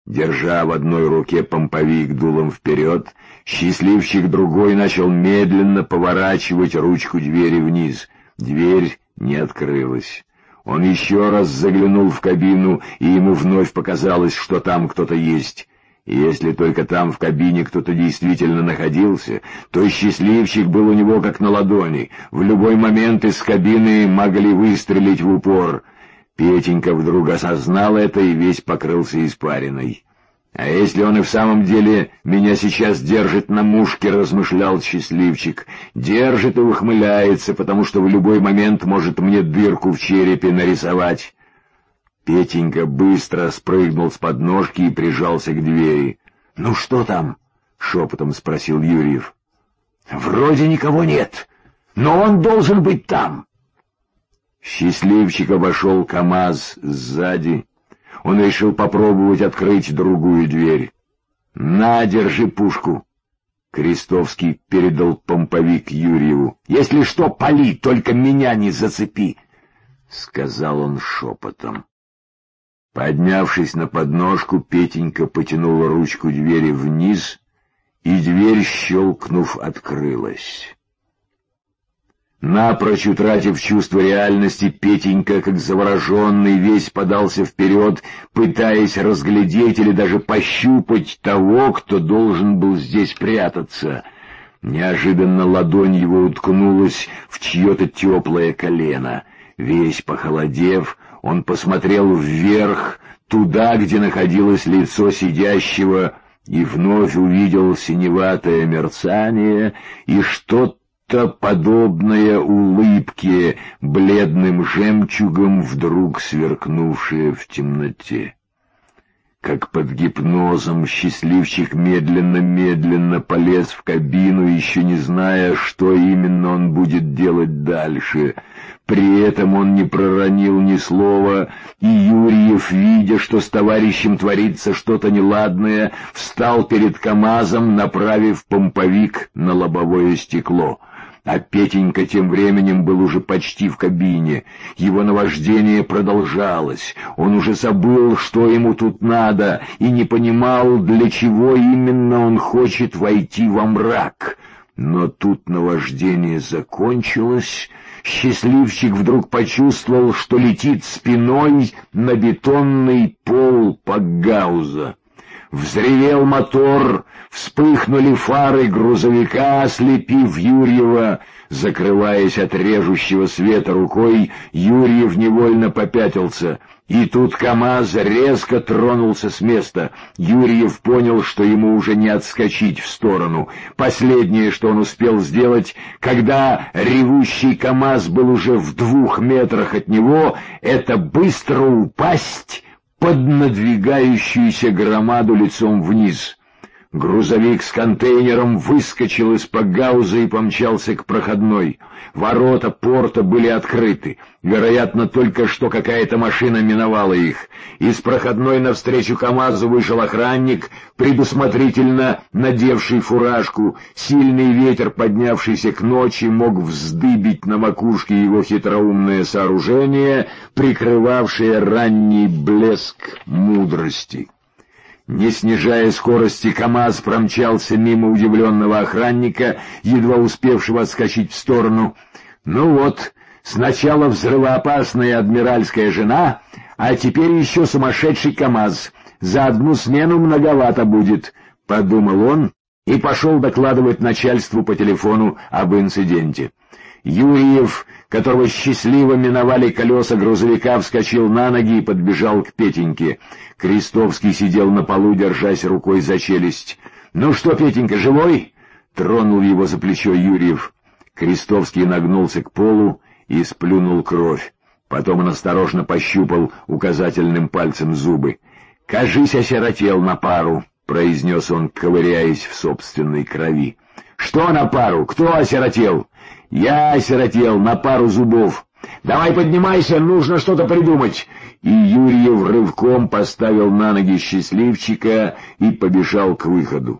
Держа в одной руке помповик дулом вперед, счастливчик другой начал медленно поворачивать ручку двери вниз. Дверь не открылась. Он еще раз заглянул в кабину, и ему вновь показалось, что там кто-то есть. И если только там в кабине кто-то действительно находился, то счастливчик был у него как на ладони. В любой момент из кабины могли выстрелить в упор. Петенька вдруг осознал это и весь покрылся испариной. «А если он и в самом деле меня сейчас держит на мушке», — размышлял счастливчик, — «держит и ухмыляется, потому что в любой момент может мне дырку в черепе нарисовать». Петенька быстро спрыгнул с подножки и прижался к двери. «Ну что там?» — шепотом спросил Юрьев. «Вроде никого нет, но он должен быть там». Счастливчик обошел КамАЗ сзади. Он решил попробовать открыть другую дверь. «На, держи пушку!» Крестовский передал помповик Юрьеву. «Если что, пали, только меня не зацепи!» — сказал он шепотом. Поднявшись на подножку, Петенька потянул ручку двери вниз, и дверь, щелкнув, открылась. Напрочь утратив чувство реальности, Петенька, как завороженный, весь подался вперед, пытаясь разглядеть или даже пощупать того, кто должен был здесь прятаться. Неожиданно ладонь его уткнулась в чье-то теплое колено. Весь похолодев, он посмотрел вверх, туда, где находилось лицо сидящего, и вновь увидел синеватое мерцание и что-то подобное улыбке, бледным жемчугом, вдруг сверкнувшее в темноте. Как под гипнозом счастливчик медленно-медленно полез в кабину, еще не зная, что именно он будет делать дальше. При этом он не проронил ни слова, и Юрьев, видя, что с товарищем творится что-то неладное, встал перед КамАЗом, направив помповик на лобовое стекло. А Петенька тем временем был уже почти в кабине. Его наваждение продолжалось. Он уже забыл, что ему тут надо, и не понимал, для чего именно он хочет войти во мрак. Но тут наваждение закончилось. Счастливчик вдруг почувствовал, что летит спиной на бетонный пол Пакгауза. Взревел мотор, вспыхнули фары грузовика, ослепив Юрьева. Закрываясь от режущего света рукой, Юрьев невольно попятился. И тут КамАЗ резко тронулся с места. Юрьев понял, что ему уже не отскочить в сторону. Последнее, что он успел сделать, когда ревущий КамАЗ был уже в 2 метрах от него, это быстро упасть под надвигающуюся громаду лицом вниз. Грузовик с контейнером выскочил из Пакгауза и помчался к проходной. Ворота порта были открыты. Вероятно, только что какая-то машина миновала их. Из проходной навстречу КамАЗу вышел охранник, предусмотрительно надевший фуражку. Сильный ветер, поднявшийся к ночи, мог вздыбить на макушке его хитроумное сооружение, прикрывавшее ранний блеск мудрости. Не снижая скорости, КамАЗ промчался мимо удивленного охранника, едва успевшего отскочить в сторону. «Ну вот, сначала взрывоопасная адмиральская жена, а теперь еще сумасшедший КамАЗ. За одну смену многовато будет», — подумал он и пошел докладывать начальству по телефону об инциденте. Юрьев, которого счастливо миновали колеса грузовика, вскочил на ноги и подбежал к Петеньке. Крестовский сидел на полу, держась рукой за челюсть. «Ну что, Петенька, живой?» — тронул его за плечо Юрьев. Крестовский нагнулся к полу и сплюнул кровь. Потом он осторожно пощупал указательным пальцем зубы. «Кажись, осиротел на пару», — произнес он, ковыряясь в собственной крови. «Что на пару? Кто осиротел?» «Я осиротел на пару зубов. Давай поднимайся, нужно что-то придумать». И Юрьев рывком поставил на ноги счастливчика и побежал к выходу.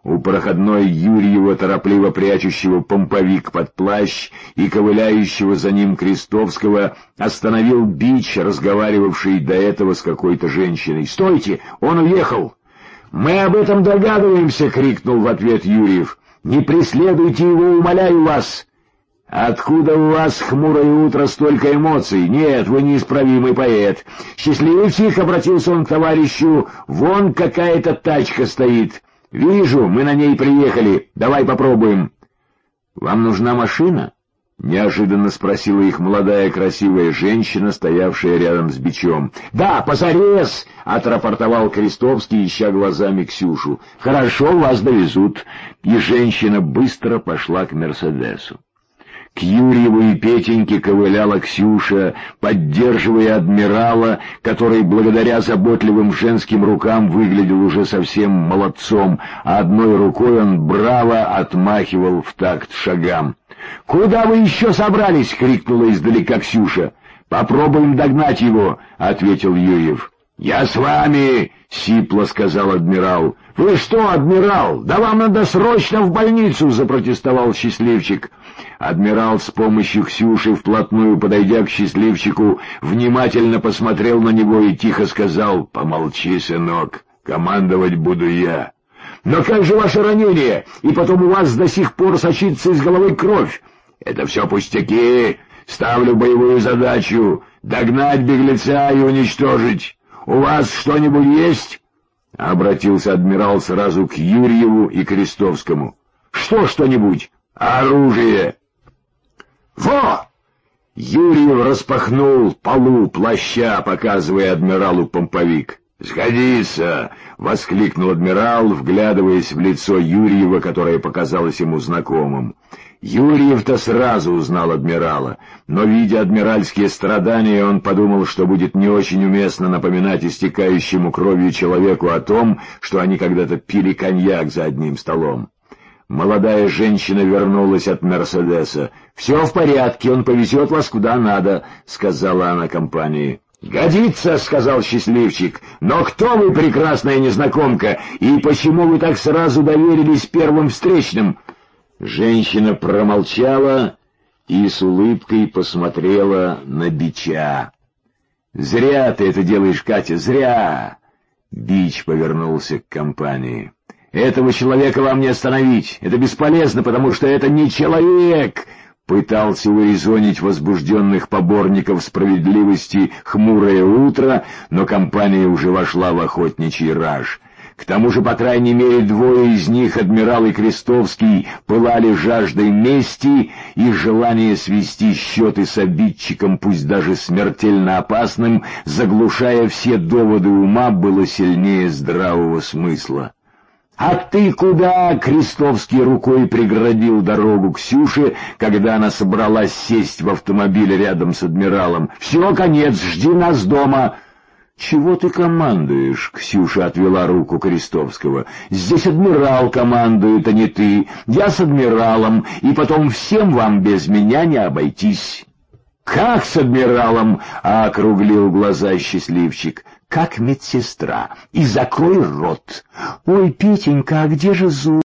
У проходной Юрьева, торопливо прячущего помповик под плащ и ковыляющего за ним Крестовского, остановил Бич, разговаривавший до этого с какой-то женщиной. «Стойте! Он уехал!» «Мы об этом догадываемся!» — крикнул в ответ Юрьев. «Не преследуйте его, умоляю вас!» «Откуда у вас, хмурое утро, столько эмоций? Нет, вы неисправимый поэт. Счастливчик!» — обратился он к товарищу. «Вон какая-то тачка стоит. Вижу, мы на ней приехали. Давай попробуем». «Вам нужна машина?» — неожиданно спросила их молодая красивая женщина, стоявшая рядом с Бичом. «Да, позарез!» — отрапортовал Крестовский, ища глазами Ксюшу. «Хорошо, вас довезут». И женщина быстро пошла к «Мерседесу». К Юрьеву и Петеньке ковыляла Ксюша, поддерживая адмирала, который благодаря заботливым женским рукам выглядел уже совсем молодцом, а одной рукой он браво отмахивал в такт шагам. «Куда вы еще собрались?» — крикнула издалека Ксюша. «Попробуем догнать его», — ответил Юрьев. «Я с вами!» — сипло сказал адмирал. «Вы что, адмирал? Да вам надо срочно в больницу!» — запротестовал Счастливчик. Адмирал с помощью Ксюши, вплотную подойдя к Счастливчику, внимательно посмотрел на него и тихо сказал: «Помолчи, сынок, командовать буду я». «Но как же ваше ранение? И потом у вас до сих пор сочится из головы кровь». «Это все пустяки. Ставлю боевую задачу — догнать беглеца и уничтожить. У вас что-нибудь есть?» — обратился адмирал сразу к Юрьеву и Крестовскому. «Что что-нибудь?» «Оружие!» «Во!» Юрьев распахнул полу плаща, показывая адмиралу помповик. «Сгодится!» — воскликнул адмирал, вглядываясь в лицо Юрьева, которое показалось ему знакомым. Юрьев-то сразу узнал адмирала, но, видя адмиральские страдания, он подумал, что будет не очень уместно напоминать истекающему кровью человеку о том, что они когда-то пили коньяк за одним столом. Молодая женщина вернулась от «Мерседеса». «Все в порядке, он повезет вас куда надо», — сказала она компании. «Годится», — сказал Счастливчик. «Но кто вы, прекрасная незнакомка, и почему вы так сразу доверились первым встречным?» Женщина промолчала и с улыбкой посмотрела на Бича. «Зря ты это делаешь, Катя, зря!» Бич повернулся к компании. «Этого человека вам не остановить. Это бесполезно, потому что это не человек!» Пытался урезонить возбужденных поборников справедливости хмурое утро, но компания уже вошла в охотничий раж. К тому же, по крайней мере, двое из них, адмирал и Крестовский, пылали жаждой мести, и желание свести счеты с обидчиком, пусть даже смертельно опасным, заглушая все доводы ума, было сильнее здравого смысла. «А ты куда?» — Крестовский рукой преградил дорогу Ксюше, когда она собралась сесть в автомобиль рядом с адмиралом. «Все, конец, жди нас дома». «Чего ты командуешь?» — Ксюша отвела руку Крестовского. «Здесь адмирал командует, а не ты. Я с адмиралом, и потом всем вам без меня не обойтись». «Как с адмиралом?» — округлил глаза Счастливчик. «Как медсестра. И закрой рот». «Ой, Петенька, а где же зуб?»